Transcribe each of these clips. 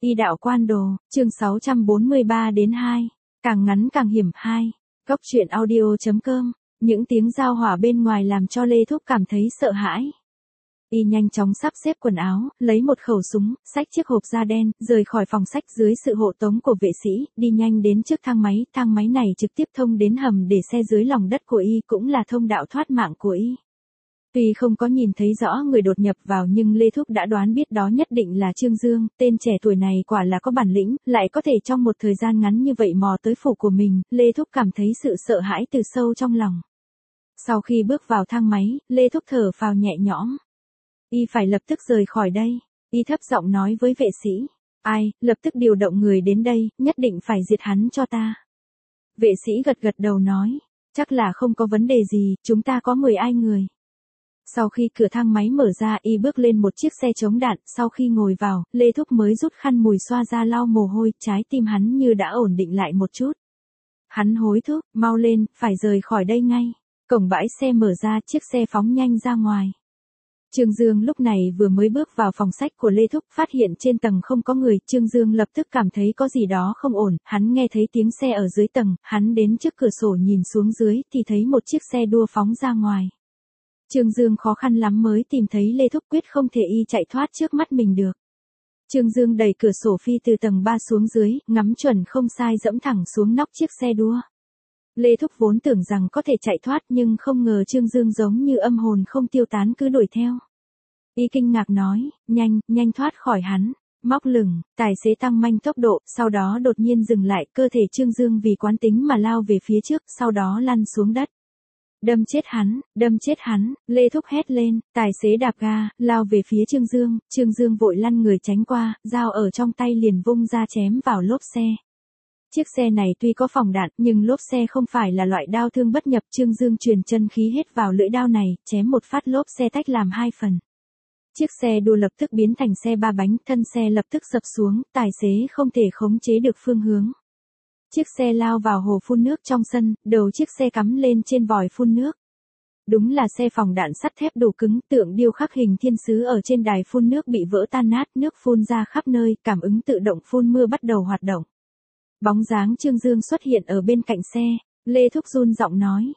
Y đạo quan đồ, chương 643 đến 2. Càng ngắn càng hiểm 2. Góc truyện audio.com. Những tiếng giao hỏa bên ngoài làm cho Lê Thúc cảm thấy sợ hãi. Y nhanh chóng sắp xếp quần áo, lấy một khẩu súng, xách chiếc hộp da đen, rời khỏi phòng sách dưới sự hộ tống của vệ sĩ, đi nhanh đến trước thang máy này trực tiếp thông đến hầm để xe dưới lòng đất của Y, cũng là thông đạo thoát mạng của Y. Tuy không có nhìn thấy rõ người đột nhập vào nhưng Lê Thúc đã đoán biết đó nhất định là Trương Dương, tên trẻ tuổi này quả là có bản lĩnh, lại có thể trong một thời gian ngắn như vậy mò tới phủ của mình, Lê Thúc cảm thấy sự sợ hãi từ sâu trong lòng. Sau khi bước vào thang máy, Lê Thúc thở phào nhẹ nhõm. Y phải lập tức rời khỏi đây, Y thấp giọng nói với vệ sĩ. Ai, lập tức điều động người đến đây, nhất định phải diệt hắn cho ta. Vệ sĩ gật đầu nói, chắc là không có vấn đề gì, chúng ta có 10 ai người. Sau khi cửa thang máy mở ra, Y bước lên một chiếc xe chống đạn, sau khi ngồi vào, Lê Thúc mới rút khăn mùi xoa ra lau mồ hôi, trái tim hắn như đã ổn định lại một chút. Hắn hối thúc, mau lên, phải rời khỏi đây ngay. Cổng bãi xe mở ra, chiếc xe phóng nhanh ra ngoài. Trương Dương lúc này vừa mới bước vào phòng sách của Lê Thúc, phát hiện trên tầng không có người, Trương Dương lập tức cảm thấy có gì đó không ổn, hắn nghe thấy tiếng xe ở dưới tầng, hắn đến trước cửa sổ nhìn xuống dưới thì thấy một chiếc xe đua phóng ra ngoài. Trương Dương khó khăn lắm mới tìm thấy Lê Thúc, quyết không thể Y chạy thoát trước mắt mình được. Trương Dương đẩy cửa sổ phi từ tầng 3 xuống dưới, ngắm chuẩn không sai dẫm thẳng xuống nóc chiếc xe đua. Lê Thúc vốn tưởng rằng có thể chạy thoát nhưng không ngờ Trương Dương giống như âm hồn không tiêu tán cứ đuổi theo. Y kinh ngạc nói, nhanh thoát khỏi hắn. Móc lửng, tài xế tăng nhanh tốc độ, sau đó đột nhiên dừng lại, cơ thể Trương Dương vì quán tính mà lao về phía trước, sau đó lăn xuống đất. Đâm chết hắn, Lê Thúc hét lên, tài xế đạp ga, lao về phía Trương Dương vội lăn người tránh qua, dao ở trong tay liền vung ra chém vào lốp xe. Chiếc xe này tuy có phòng đạn, nhưng lốp xe không phải là loại đao thương bất nhập, Trương Dương truyền chân khí hết vào lưỡi đao này, chém một phát lốp xe tách làm 2 phần. Chiếc xe đua lập tức biến thành xe 3 bánh, thân xe lập tức sập xuống, tài xế không thể khống chế được phương hướng. Chiếc xe lao vào hồ phun nước trong sân, đầu chiếc xe cắm lên trên vòi phun nước. Đúng là xe phòng đạn sắt thép đủ cứng, tượng điêu khắc hình thiên sứ ở trên đài phun nước bị vỡ tan nát, nước phun ra khắp nơi, cảm ứng tự động phun mưa bắt đầu hoạt động. Bóng dáng Trương Dương xuất hiện ở bên cạnh xe, Lê Thúc run giọng nói,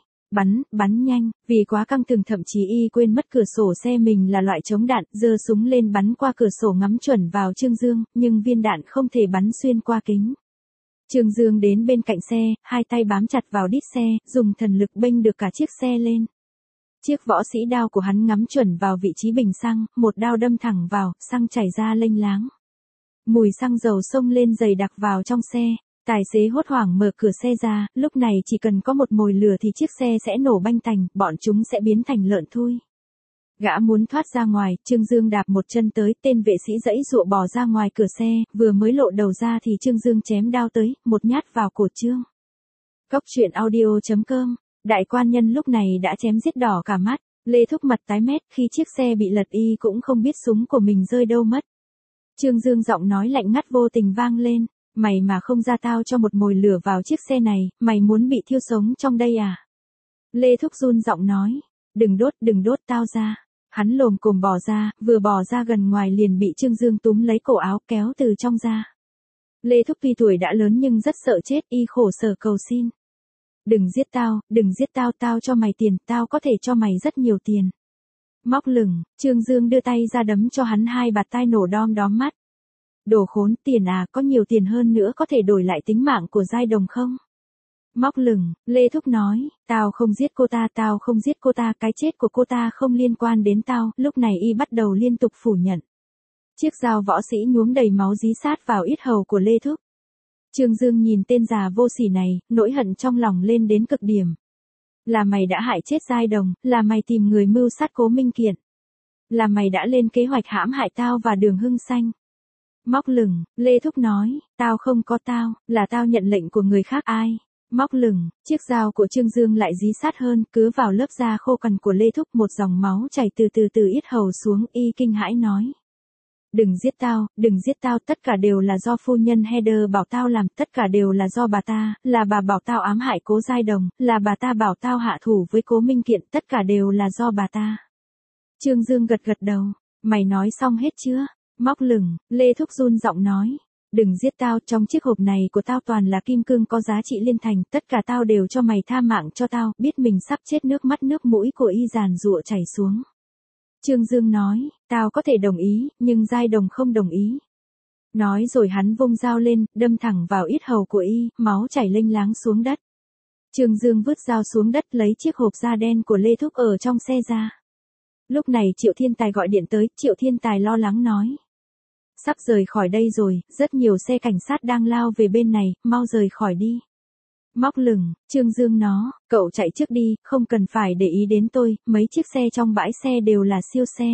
bắn nhanh, vì quá căng thẳng thậm chí Y quên mất cửa sổ xe mình là loại chống đạn, giơ súng lên bắn qua cửa sổ ngắm chuẩn vào Trương Dương, nhưng viên đạn không thể bắn xuyên qua kính. Trương Dương đến bên cạnh xe, hai tay bám chặt vào đít xe, dùng thần lực bênh được cả chiếc xe lên. Chiếc võ sĩ đao của hắn ngắm chuẩn vào vị trí bình xăng, một đao đâm thẳng vào, xăng chảy ra lênh láng. Mùi xăng dầu xông lên dày đặc vào trong xe, tài xế hốt hoảng mở cửa xe ra, lúc này chỉ cần có một mồi lửa thì chiếc xe sẽ nổ banh tành, bọn chúng sẽ biến thành lợn thui. Gã muốn thoát ra ngoài, Trương Dương đạp một chân tới, tên vệ sĩ giãy giụa bò ra ngoài cửa xe, vừa mới lộ đầu ra thì Trương Dương chém đao tới, một nhát vào cổ Trương. Góc truyện audio.com. Đại quan nhân lúc này đã chém giết đỏ cả mắt, Lê Thúc mặt tái mét, khi chiếc xe bị lật Y cũng không biết súng của mình rơi đâu mất. Trương Dương giọng nói lạnh ngắt vô tình vang lên, mày mà không ra tao cho một mồi lửa vào chiếc xe này, mày muốn bị thiêu sống trong đây à? Lê Thúc run giọng nói, đừng đốt tao ra. Hắn lồm cồm bò ra, vừa bò ra gần ngoài liền bị Trương Dương túm lấy cổ áo kéo từ trong ra. Lê Thúc tuy tuổi đã lớn nhưng rất sợ chết, Y khổ sở cầu xin. Đừng giết tao, tao cho mày tiền, tao có thể cho mày rất nhiều tiền. Móc lửng, Trương Dương đưa tay ra đấm cho hắn 2 bạt tai nổ đom đóm mắt. Đồ khốn, tiền à, có nhiều tiền hơn nữa có thể đổi lại tính mạng của giai đồng không? Móc lửng, Lê Thúc nói, tao không giết cô ta, cái chết của cô ta không liên quan đến tao, lúc này Y bắt đầu liên tục phủ nhận. Chiếc dao võ sĩ nhuốm đầy máu dí sát vào yết hầu của Lê Thúc. Trương Dương nhìn tên già vô sỉ này, nỗi hận trong lòng lên đến cực điểm. Là mày đã hại chết giai đồng, là mày tìm người mưu sát Cố Minh Kiện. Là mày đã lên kế hoạch hãm hại tao và Đường Hưng Xanh. Móc lửng, Lê Thúc nói, tao không có tao, là tao nhận lệnh của người khác ai. Móc lửng, chiếc dao của Trương Dương lại dí sát hơn, cứ vào lớp da khô cằn của Lê Thúc, một dòng máu chảy từ yết hầu xuống, Y kinh hãi nói. Đừng giết tao, tất cả đều là do phu nhân Heather bảo tao làm, tất cả đều là do bà ta, là bà bảo tao ám hại Cố giai đồng, là bà ta bảo tao hạ thủ với Cố Minh Kiện, tất cả đều là do bà ta. Trương Dương gật đầu, mày nói xong hết chưa? Móc lửng, Lê Thúc run giọng nói. Đừng giết tao, trong chiếc hộp này của tao toàn là kim cương có giá trị liên thành, tất cả tao đều cho mày, tha mạng cho tao. Biết mình sắp chết, nước mắt nước mũi của y giàn giụa chảy xuống. Trương Dương nói, tao có thể đồng ý, nhưng Giai Đồng không đồng ý. Nói rồi hắn vung dao lên, đâm thẳng vào yết hầu của y, máu chảy lênh láng xuống đất. Trương Dương vứt dao xuống đất, lấy chiếc hộp da đen của Lê Thúc ở trong xe ra. Lúc này Triệu Thiên Tài gọi điện tới, Triệu Thiên Tài lo lắng nói. Sắp rời khỏi đây rồi, rất nhiều xe cảnh sát đang lao về bên này, mau rời khỏi đi. Móc lửng, Trương Dương nó, cậu chạy trước đi, không cần phải để ý đến tôi, mấy chiếc xe trong bãi xe đều là siêu xe.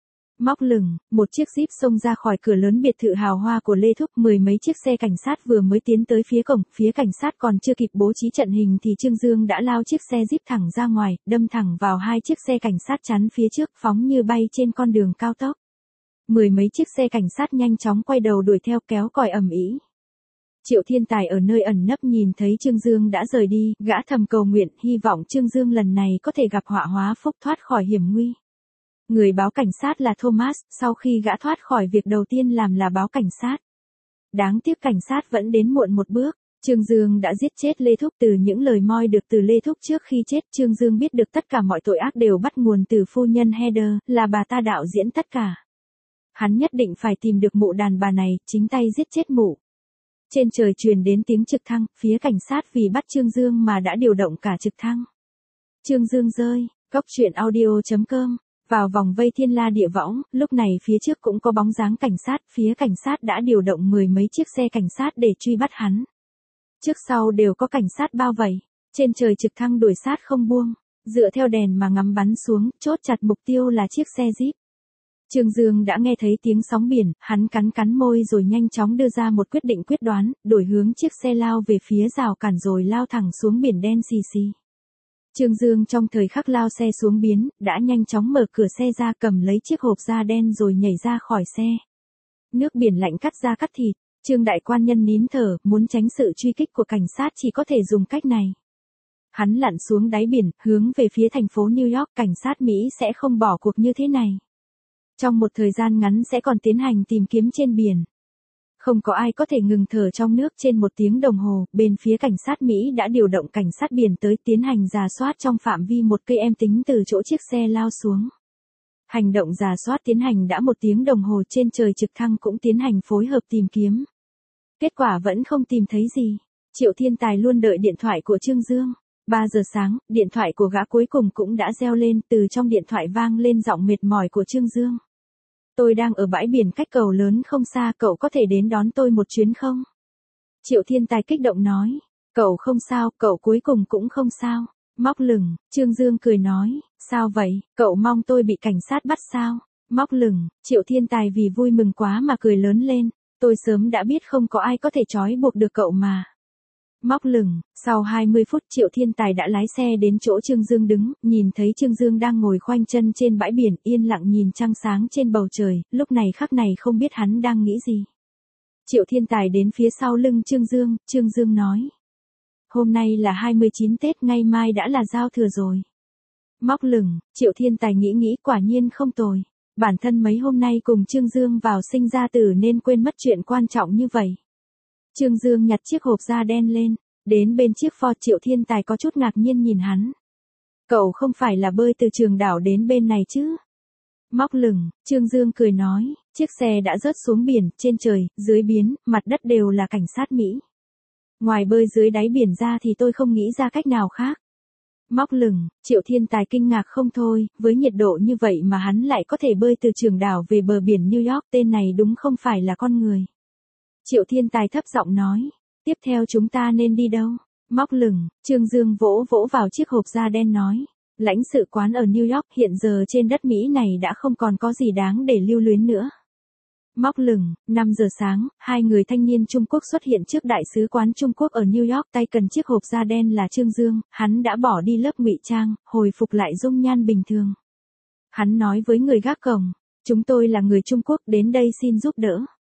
Móc lửng, một chiếc Jeep xông ra khỏi cửa lớn biệt thự hào hoa của Lê Thúc, mười mấy chiếc xe cảnh sát vừa mới tiến tới phía cổng, phía cảnh sát còn chưa kịp bố trí trận hình thì Trương Dương đã lao chiếc xe Jeep thẳng ra ngoài, đâm thẳng vào hai chiếc xe cảnh sát chắn phía trước, phóng như bay trên con đường cao tốc. Mười mấy chiếc xe cảnh sát nhanh chóng quay đầu đuổi theo, kéo còi ầm ĩ. Triệu Thiên Tài ở nơi ẩn nấp nhìn thấy Trương Dương đã rời đi, gã thầm cầu nguyện, hy vọng Trương Dương lần này có thể gặp họa hóa phúc, thoát khỏi hiểm nguy. Người báo cảnh sát là Thomas, sau khi gã thoát khỏi việc đầu tiên làm là báo cảnh sát. Đáng tiếc cảnh sát vẫn đến muộn một bước. Trương Dương đã giết chết Lê Thúc. Từ những lời moi được từ Lê Thúc trước khi chết, Trương Dương biết được tất cả mọi tội ác đều bắt nguồn từ phu nhân Heather, là bà ta đạo diễn tất cả. Hắn nhất định phải tìm được mụ đàn bà này, chính tay giết chết mụ. Trên trời truyền đến tiếng trực thăng, phía cảnh sát vì bắt Trương Dương mà đã điều động cả trực thăng. Trương Dương rơi, goctruyện.audio.com, vào vòng vây thiên la địa võng, lúc này phía trước cũng có bóng dáng cảnh sát, phía cảnh sát đã điều động mười mấy chiếc xe cảnh sát để truy bắt hắn. Trước sau đều có cảnh sát bao vây, trên trời trực thăng đuổi sát không buông, dựa theo đèn mà ngắm bắn xuống, chốt chặt mục tiêu là chiếc xe Jeep. Trương Dương đã nghe thấy tiếng sóng biển, hắn cắn môi rồi nhanh chóng đưa ra một quyết định quyết đoán, đổi hướng chiếc xe lao về phía rào cản rồi lao thẳng xuống biển đen xì xì. Trương Dương trong thời khắc lao xe xuống biển, đã nhanh chóng mở cửa xe ra, cầm lấy chiếc hộp da đen rồi nhảy ra khỏi xe. Nước biển lạnh cắt da cắt thịt, Trương đại quan nhân nín thở, muốn tránh sự truy kích của cảnh sát chỉ có thể dùng cách này. Hắn lặn xuống đáy biển, hướng về phía thành phố New York, cảnh sát Mỹ sẽ không bỏ cuộc như thế này. Trong một thời gian ngắn sẽ còn tiến hành tìm kiếm trên biển. Không có ai có thể ngừng thở trong nước trên một tiếng đồng hồ, bên phía cảnh sát Mỹ đã điều động cảnh sát biển tới tiến hành rà soát trong phạm vi 1 km tính từ chỗ chiếc xe lao xuống. Hành động rà soát tiến hành đã 1 tiếng đồng hồ, trên trời trực thăng cũng tiến hành phối hợp tìm kiếm. Kết quả vẫn không tìm thấy gì. Triệu Thiên Tài luôn đợi điện thoại của Trương Dương. 3 giờ sáng, điện thoại của gã cuối cùng cũng đã reo lên, từ trong điện thoại vang lên giọng mệt mỏi của Trương Dương. Tôi đang ở bãi biển cách cầu lớn không xa, cậu có thể đến đón tôi một chuyến không? Triệu Thiên Tài kích động nói. Cậu không sao, cậu cuối cùng cũng không sao. Móc lửng, Trương Dương cười nói. Sao vậy, cậu mong tôi bị cảnh sát bắt sao? Móc lửng, Triệu Thiên Tài vì vui mừng quá mà cười lớn lên. Tôi sớm đã biết không có ai có thể trói buộc được cậu mà. Móc lửng, sau 20 phút Triệu Thiên Tài đã lái xe đến chỗ Trương Dương đứng, nhìn thấy Trương Dương đang ngồi khoanh chân trên bãi biển, yên lặng nhìn trăng sáng trên bầu trời, lúc này khắc này không biết hắn đang nghĩ gì. Triệu Thiên Tài đến phía sau lưng Trương Dương nói. Hôm nay là 29 Tết, ngày mai đã là giao thừa rồi. Móc lửng, Triệu Thiên Tài nghĩ quả nhiên không tồi. Bản thân mấy hôm nay cùng Trương Dương vào sinh ra tử nên quên mất chuyện quan trọng như vậy. Trương Dương nhặt chiếc hộp da đen lên, đến bên chiếc Ford. Triệu Thiên Tài có chút ngạc nhiên nhìn hắn. Cậu không phải là bơi từ Trường Đảo đến bên này chứ? Móc lửng, Trương Dương cười nói, chiếc xe đã rớt xuống biển, trên trời, dưới biển, mặt đất đều là cảnh sát Mỹ. Ngoài bơi dưới đáy biển ra thì tôi không nghĩ ra cách nào khác. Móc lửng, Triệu Thiên Tài kinh ngạc không thôi, với nhiệt độ như vậy mà hắn lại có thể bơi từ Trường Đảo về bờ biển New York, tên này đúng không phải là con người. Triệu Thiên Tài thấp giọng nói, tiếp theo chúng ta nên đi đâu? Móc lửng, Trương Dương vỗ vào chiếc hộp da đen nói, lãnh sự quán ở New York, hiện giờ trên đất Mỹ này đã không còn có gì đáng để lưu luyến nữa. Móc lửng, 5 giờ sáng, hai người thanh niên Trung Quốc xuất hiện trước đại sứ quán Trung Quốc ở New York, tay cần chiếc hộp da đen là Trương Dương, hắn đã bỏ đi lớp ngụy trang, hồi phục lại dung nhan bình thường. Hắn nói với người gác cổng, chúng tôi là người Trung Quốc đến đây xin giúp đỡ.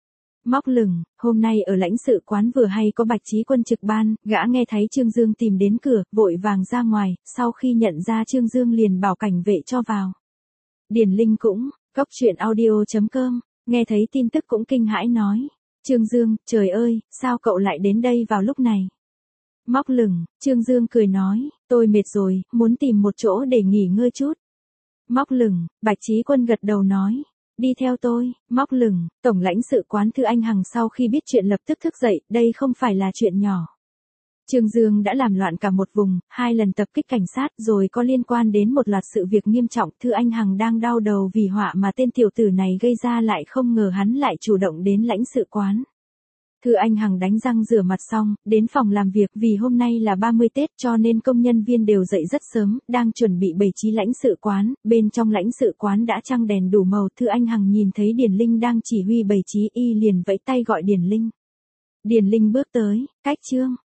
Móc lửng, hôm nay ở lãnh sự quán vừa hay có Bạch Chí Quân trực ban, gã nghe thấy Trương Dương tìm đến cửa, vội vàng ra ngoài, sau khi nhận ra Trương Dương liền bảo cảnh vệ cho vào. Điền Linh cũng, goctruyện.audio.com, nghe thấy tin tức cũng kinh hãi nói. Trương Dương, trời ơi, sao cậu lại đến đây vào lúc này? Móc lửng, Trương Dương cười nói, tôi mệt rồi, muốn tìm một chỗ để nghỉ ngơi chút. Móc lửng, Bạch Chí Quân gật đầu nói, đi theo tôi. Móc lửng, Tổng lãnh sự quán Thư Anh Hằng sau khi biết chuyện lập tức thức dậy, đây không phải là chuyện nhỏ. Trương Dương đã làm loạn cả một vùng, 2 lần tập kích cảnh sát rồi có liên quan đến một loạt sự việc nghiêm trọng. Thư Anh Hằng đang đau đầu vì họa mà tên tiểu tử này gây ra, lại không ngờ hắn lại chủ động đến lãnh sự quán. Thư Anh Hằng đánh răng rửa mặt xong, đến phòng làm việc vì hôm nay là 30 Tết cho nên công nhân viên đều dậy rất sớm, đang chuẩn bị bày trí lãnh sự quán. Bên trong lãnh sự quán đã trăng đèn đủ màu. Thư Anh Hằng nhìn thấy Điền Linh đang chỉ huy bày trí, y liền vẫy tay gọi Điền Linh. Điền Linh bước tới, cách Trương